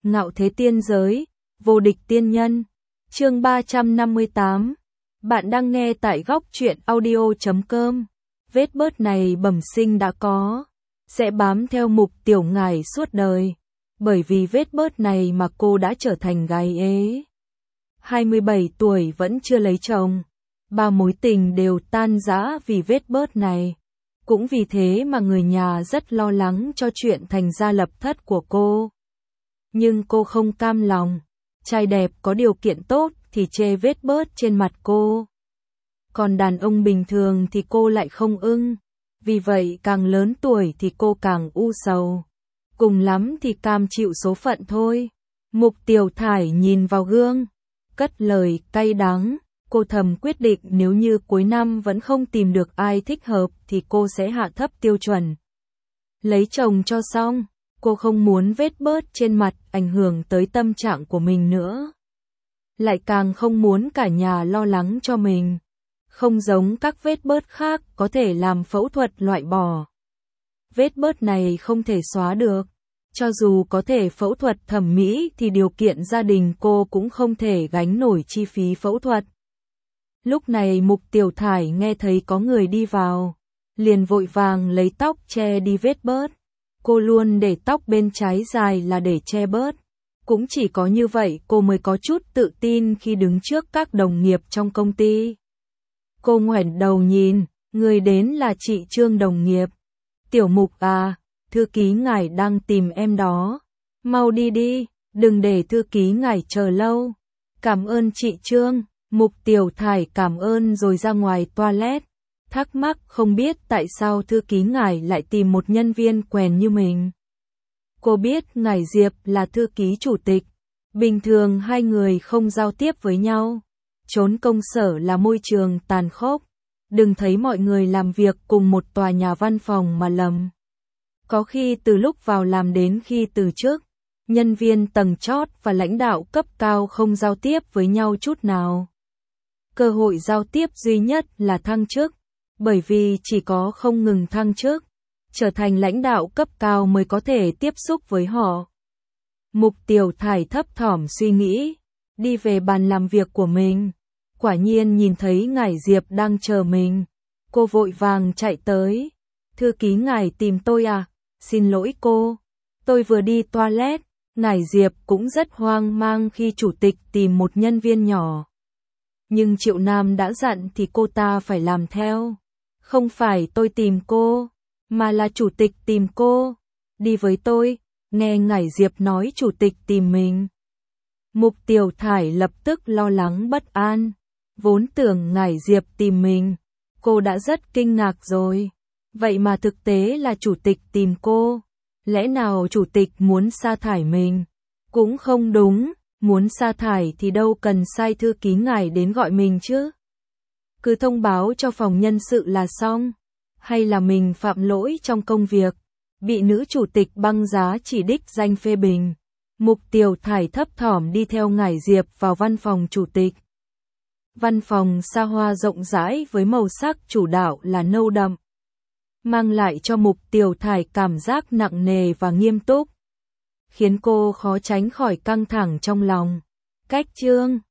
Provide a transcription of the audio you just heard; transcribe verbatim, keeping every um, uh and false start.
Ngạo thế tiên giới, vô địch tiên nhân. Chương ba trăm năm mươi tám. Bạn đang nghe tại góc truyện audio chấm com. Vết bớt này bẩm sinh đã có, sẽ bám theo Mục Tiểu Ngải suốt đời. Bởi vì vết bớt này mà cô đã trở thành gái ế. hai mươi bảy tuổi vẫn chưa lấy chồng. Ba mối tình đều tan rã vì vết bớt này. Cũng vì thế mà người nhà rất lo lắng cho chuyện thành gia lập thất của cô. Nhưng cô không cam lòng. Trai đẹp có điều kiện tốt thì chê vết bớt trên mặt cô. Còn đàn ông bình thường thì cô lại không ưng. Vì vậy càng lớn tuổi thì cô càng u sầu. Cùng lắm thì cam chịu số phận thôi. Mục Tiểu Thải nhìn vào gương, cất lời cay đắng. Cô thầm quyết định nếu như cuối năm vẫn không tìm được ai thích hợp thì cô sẽ hạ thấp tiêu chuẩn. Lấy chồng cho xong, cô không muốn vết bớt trên mặt ảnh hưởng tới tâm trạng của mình nữa. Lại càng không muốn cả nhà lo lắng cho mình. Không giống các vết bớt khác có thể làm phẫu thuật loại bỏ. Vết bớt này không thể xóa được. Cho dù có thể phẫu thuật thẩm mỹ thì điều kiện gia đình cô cũng không thể gánh nổi chi phí phẫu thuật. Lúc này Mục Tiểu Thải nghe thấy có người đi vào, liền vội vàng lấy tóc che đi vết bớt. Cô luôn để tóc bên trái dài là để che bớt. Cũng chỉ có như vậy cô mới có chút tự tin khi đứng trước các đồng nghiệp trong công ty. Cô ngoảnh đầu nhìn, người đến là chị Trương đồng nghiệp. Tiểu Mục à, thư ký ngài đang tìm em đó. Mau đi đi, đừng để thư ký ngài chờ lâu. Cảm ơn chị Trương. Mục Tiểu Thải cảm ơn rồi ra ngoài toilet. Thắc mắc không biết tại sao thư ký ngài lại tìm một nhân viên quèn như mình. Cô biết ngài Diệp là thư ký chủ tịch. Bình thường hai người không giao tiếp với nhau. Trốn công sở là môi trường tàn khốc. Đừng thấy mọi người làm việc cùng một tòa nhà văn phòng mà lầm. Có khi từ lúc vào làm đến khi từ chức, nhân viên tầng chót và lãnh đạo cấp cao không giao tiếp với nhau chút nào. Cơ hội giao tiếp duy nhất là thăng chức, bởi vì chỉ có không ngừng thăng chức, trở thành lãnh đạo cấp cao mới có thể tiếp xúc với họ. Mục Tiểu Thải thấp thỏm suy nghĩ, đi về bàn làm việc của mình, quả nhiên nhìn thấy ngài Diệp đang chờ mình. Cô vội vàng chạy tới, thư ký ngài tìm tôi à, xin lỗi cô, tôi vừa đi toilet. Ngài Diệp cũng rất hoang mang khi chủ tịch tìm một nhân viên nhỏ. Nhưng Triệu Nam đã dặn thì cô ta phải làm theo. Không phải tôi tìm cô, mà là chủ tịch tìm cô. Đi với tôi, nghe ngài Diệp nói chủ tịch tìm mình. Mục Tiểu Thải lập tức lo lắng bất an. Vốn tưởng ngài Diệp tìm mình, cô đã rất kinh ngạc rồi. Vậy mà thực tế là chủ tịch tìm cô. Lẽ nào chủ tịch muốn sa thải mình? Cũng không đúng. Muốn sa thải thì đâu cần sai thư ký ngài đến gọi mình chứ. Cứ thông báo cho phòng nhân sự là xong. Hay là mình phạm lỗi trong công việc, bị nữ chủ tịch băng giá chỉ đích danh phê bình. Mục Tiểu Thải thấp thỏm đi theo ngài Diệp vào văn phòng chủ tịch. Văn phòng xa hoa rộng rãi với màu sắc chủ đạo là nâu đậm, mang lại cho Mục Tiểu Thải cảm giác nặng nề và nghiêm túc, khiến cô khó tránh khỏi căng thẳng trong lòng. Cách Trương,